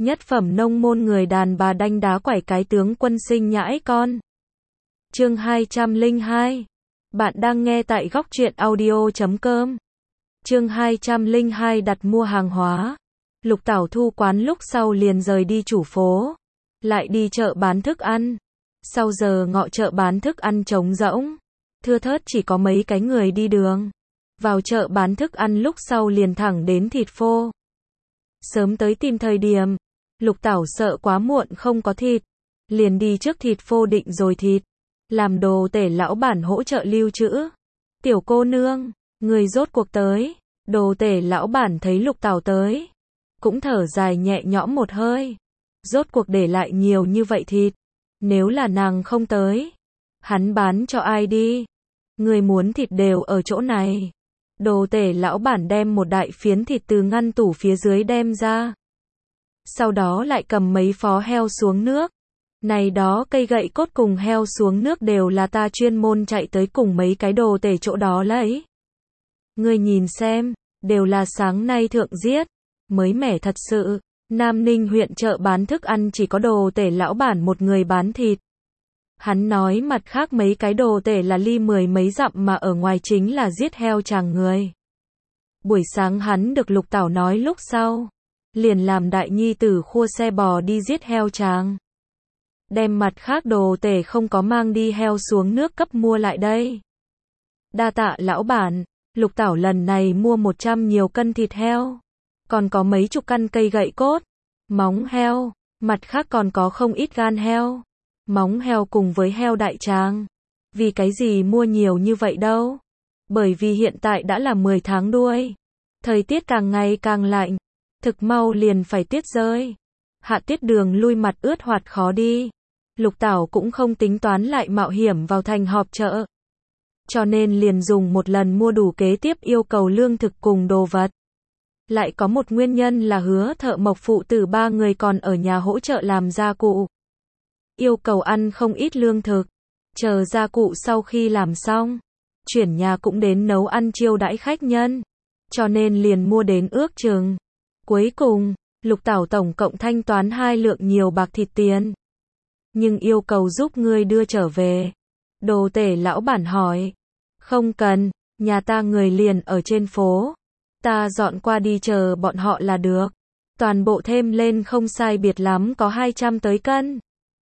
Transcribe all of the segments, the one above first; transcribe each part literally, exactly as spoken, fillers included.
Nhất phẩm nông môn người đàn bà đanh đá quải cái tướng quân sinh nhãi con. Chương hai trăm lẻ hai. Bạn đang nghe tại góc truyện audio chấm com. Chương hai trăm lẻ hai đặt mua hàng hóa. Lục Tảo thu quán lúc sau liền rời đi chủ phố, lại đi chợ bán thức ăn. Sau giờ ngọ chợ bán thức ăn trống rỗng, thưa thớt chỉ có mấy cái người đi đường. Vào chợ bán thức ăn lúc sau liền thẳng đến thịt phô. Sớm tới tìm thời điểm, Lục Tảo sợ quá muộn không có thịt, liền đi trước thịt phô định rồi thịt, làm đồ tể lão bản hỗ trợ lưu trữ. Tiểu cô nương, người rốt cuộc tới. Đồ tể lão bản thấy Lục Tảo tới, cũng thở dài nhẹ nhõm một hơi. Rốt cuộc để lại nhiều như vậy thịt, nếu là nàng không tới, hắn bán cho ai đi? Người muốn thịt đều ở chỗ này. Đồ tể lão bản đem một đại phiến thịt từ ngăn tủ phía dưới đem ra. Sau đó lại cầm mấy phó heo xuống nước. Này đó cây gậy cốt cùng heo xuống nước đều là ta chuyên môn chạy tới cùng mấy cái đồ tể chỗ đó lấy. Ngươi nhìn xem, đều là sáng nay thượng giết, mới mẻ thật sự. Nam Ninh huyện chợ bán thức ăn chỉ có đồ tể lão bản một người bán thịt. Hắn nói mặt khác mấy cái đồ tể là ly mười mấy dặm mà ở ngoài chính là giết heo chàng người. Buổi sáng hắn được Lục Tảo nói lúc sau, liền làm đại nhi tử khua xe bò đi giết heo chàng. Đem mặt khác đồ tể không có mang đi heo xuống nước cấp mua lại đây. Đa tạ lão bản, Lục Tảo lần này mua một trăm nhiều cân thịt heo, còn có mấy chục căn cây gậy cốt, móng heo, mặt khác còn có không ít gan heo, móng heo cùng với heo đại tràng. Vì cái gì mua nhiều như vậy đâu? Bởi vì hiện tại đã là mười tháng đuôi, thời tiết càng ngày càng lạnh, thực mau liền phải tiết rơi. Hạ tiết đường lui mặt ướt hoạt khó đi. Lục Tảo cũng không tính toán lại mạo hiểm vào thành họp chợ, cho nên liền dùng một lần mua đủ kế tiếp yêu cầu lương thực cùng đồ vật. Lại có một nguyên nhân là Hứa Thợ Mộc phụ tử ba người còn ở nhà hỗ trợ làm gia cụ, yêu cầu ăn không ít lương thực. Chờ gia cụ sau khi làm xong, chuyển nhà cũng đến nấu ăn chiêu đãi khách nhân, cho nên liền mua đến ước chừng. Cuối cùng, Lục Tảo tổng cộng thanh toán hai lượng nhiều bạc thịt tiền. Nhưng yêu cầu giúp ngươi đưa trở về. Đồ tể lão bản hỏi. Không cần, nhà ta người liền ở trên phố, ta dọn qua đi chờ bọn họ là được. Toàn bộ thêm lên không sai biệt lắm có hai trăm tới cân.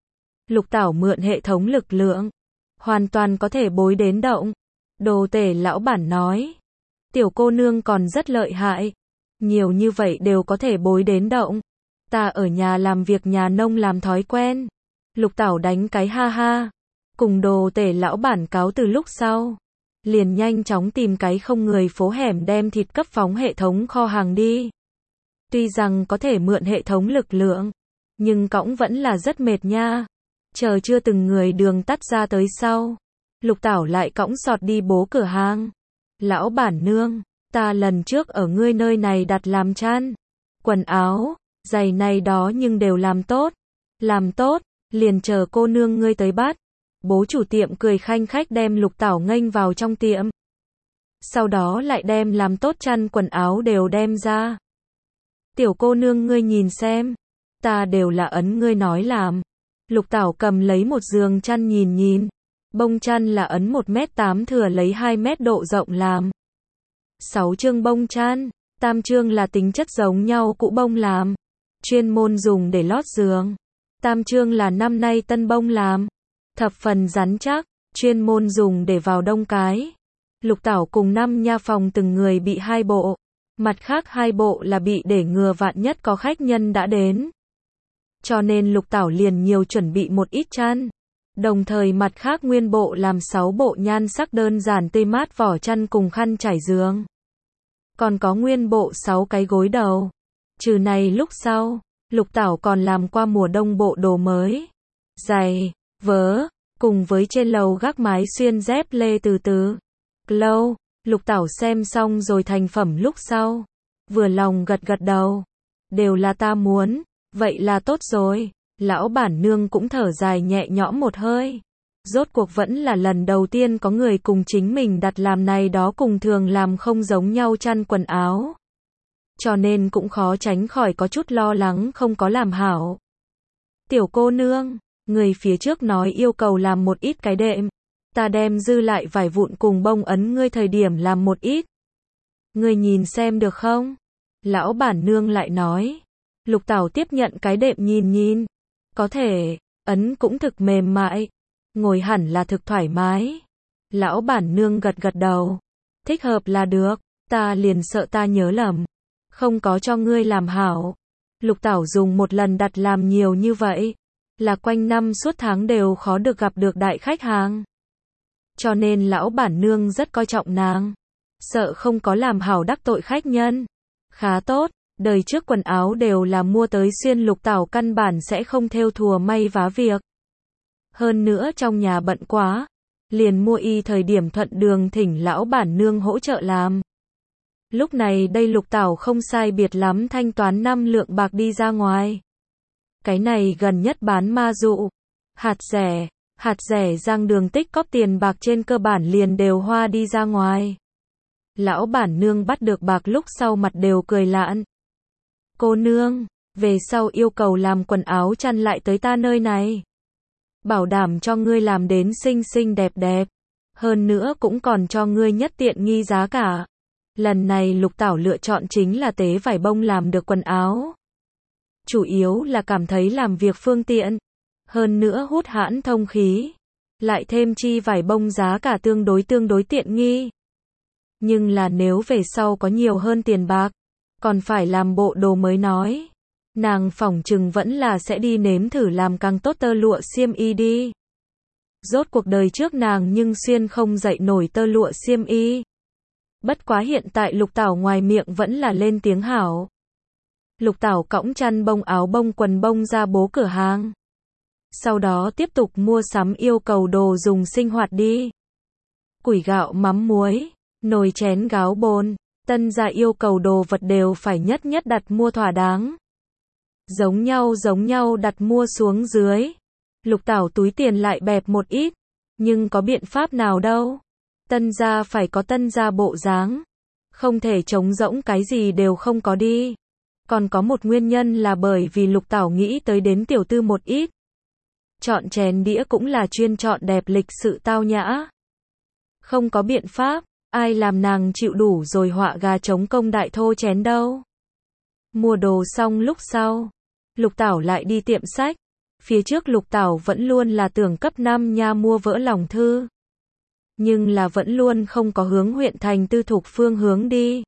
Lục Tảo mượn hệ thống lực lượng, hoàn toàn có thể bối đến động. Đồ tể lão bản nói. Tiểu cô nương còn rất lợi hại, nhiều như vậy đều có thể bối đến động. Ta ở nhà làm việc nhà nông làm thói quen. Lục Tảo đánh cái ha ha, cùng đồ tể lão bản cáo từ lúc sau, liền nhanh chóng tìm cái không người phố hẻm đem thịt cấp phóng hệ thống kho hàng đi. Tuy rằng có thể mượn hệ thống lực lượng, nhưng cõng vẫn là rất mệt nha. Chờ chưa từng người đường tắt ra tới sau, Lục Tảo lại cõng sọt đi bố cửa hàng. Lão bản nương, ta lần trước ở ngươi nơi này đặt làm chăn, quần áo, giày này đó nhưng đều làm tốt. Làm tốt, liền chờ cô nương ngươi tới bắt. Bố chủ tiệm cười khanh khách đem Lục Tảo nghênh vào trong tiệm. Sau đó lại đem làm tốt chăn quần áo đều đem ra. Tiểu cô nương ngươi nhìn xem, ta đều là ấn ngươi nói làm. Lục Tảo cầm lấy một giường chăn nhìn nhìn. Bông chăn là ấn một mét tám thừa lấy hai mét độ rộng làm. Sáu chương bông chăn, tam chương là tính chất giống nhau cũ bông làm, chuyên môn dùng để lót giường. Tam chương là năm nay tân bông làm, thập phần rắn chắc, chuyên môn dùng để vào đông cái. Lục Tảo cùng năm nha phòng từng người bị hai bộ, mặt khác hai bộ là bị để ngừa vạn nhất có khách nhân đã đến. Cho nên Lục Tảo liền nhiều chuẩn bị một ít chăn, đồng thời mặt khác nguyên bộ làm sáu bộ nhan sắc đơn giản tươi mát vỏ chăn cùng khăn trải giường. Còn có nguyên bộ sáu cái gối đầu. Trừ này lúc sau, Lục Tảo còn làm qua mùa đông bộ đồ mới, giày, vớ, cùng với trên lầu gác mái xuyên dép lê từ từ. Lâu, Lục Tảo xem xong rồi thành phẩm lúc sau, vừa lòng gật gật đầu. Đều là ta muốn, vậy là tốt rồi. Lão bản nương cũng thở dài nhẹ nhõm một hơi. Rốt cuộc vẫn là lần đầu tiên có người cùng chính mình đặt làm này đó cùng thường làm không giống nhau chăn quần áo. cho nên cũng khó tránh khỏi có chút lo lắng không có làm hảo. Tiểu cô nương, người phía trước nói yêu cầu làm một ít cái đệm. Ta đem dư lại vải vụn cùng bông ấn ngươi thời điểm làm một ít. Ngươi nhìn xem được không? Lão bản nương lại nói. Lục Tảo tiếp nhận cái đệm nhìn nhìn. Có thể, ấn cũng thực mềm mại. Ngồi hẳn là thực thoải mái. Lão bản nương gật gật đầu. Thích hợp là được, ta liền sợ ta nhớ lầm. Không có cho ngươi làm hảo. Lục Tảo dùng một lần đặt làm nhiều như vậy. Là quanh năm suốt tháng đều khó được gặp được đại khách hàng. Cho nên lão bản nương rất coi trọng nàng. Sợ không có làm hảo đắc tội khách nhân. Khá tốt, đời trước quần áo đều là mua tới xuyên, Lục Tảo căn bản sẽ không thêu thùa may vá việc. Hơn nữa trong nhà bận quá, liền mua y thời điểm thuận đường thỉnh lão bản nương hỗ trợ làm. Lúc này đây Lục Tảo không sai biệt lắm thanh toán năm lượng bạc đi ra ngoài. Cái này gần nhất bán ma dụ, hạt rẻ, hạt rẻ giang đường tích cóp tiền bạc trên cơ bản liền đều hoa đi ra ngoài. Lão bản nương bắt được bạc lúc sau mặt đều cười lạn. Cô nương, về sau yêu cầu làm quần áo chăn lại tới ta nơi này. Bảo đảm cho ngươi làm đến xinh xinh đẹp đẹp. Hơn nữa cũng còn cho ngươi nhất tiện nghi giá cả. Lần này Lục Tảo lựa chọn chính là tế vải bông làm được quần áo. Chủ yếu là cảm thấy làm việc phương tiện. Hơn nữa hút hãn thông khí. Lại thêm chi vải bông giá cả tương đối tương đối tiện nghi. Nhưng là nếu về sau có nhiều hơn tiền bạc, còn phải làm bộ đồ mới nói. Nàng phỏng chừng vẫn là sẽ đi nếm thử làm càng tốt tơ lụa xiêm y đi. Rốt cuộc đời trước nàng nhưng xuyên không dậy nổi tơ lụa xiêm y. Bất quá hiện tại Lục Tảo ngoài miệng vẫn là lên tiếng hảo. Lục Tảo cõng chăn bông áo bông quần bông ra bố cửa hàng. Sau đó tiếp tục mua sắm yêu cầu đồ dùng sinh hoạt đi. Củi gạo mắm muối, nồi chén gáo bồn, tân gia yêu cầu đồ vật đều phải nhất nhất đặt mua thỏa đáng. Giống nhau giống nhau đặt mua xuống dưới. Lục Tảo túi tiền lại bẹp một ít, nhưng có biện pháp nào đâu. Tân gia phải có tân gia bộ dáng, không thể trống rỗng cái gì đều không có đi. Còn có một nguyên nhân là bởi vì Lục Tảo nghĩ tới đến tiểu tư một ít. Chọn chén đĩa cũng là chuyên chọn đẹp lịch sự tao nhã. Không có biện pháp, ai làm nàng chịu đủ rồi họa gà trống công đại thô chén đâu. Mua đồ xong lúc sau, Lục Tảo lại đi tiệm sách. Phía trước Lục Tảo vẫn luôn là tưởng cấp năm nha mua vỡ lòng thư. Nhưng là vẫn luôn không có hướng huyện thành tư thục phương hướng đi.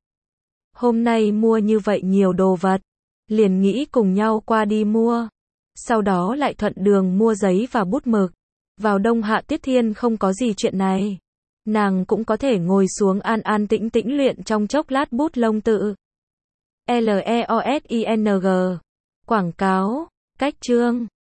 Hôm nay mua như vậy nhiều đồ vật, liền nghĩ cùng nhau qua đi mua. Sau đó lại thuận đường mua giấy và bút mực. Vào đông hạ tiết thiên không có gì chuyện này. Nàng cũng có thể ngồi xuống an an tĩnh tĩnh luyện trong chốc lát bút lông tự. L E O S I N G. Quảng cáo, cách chương.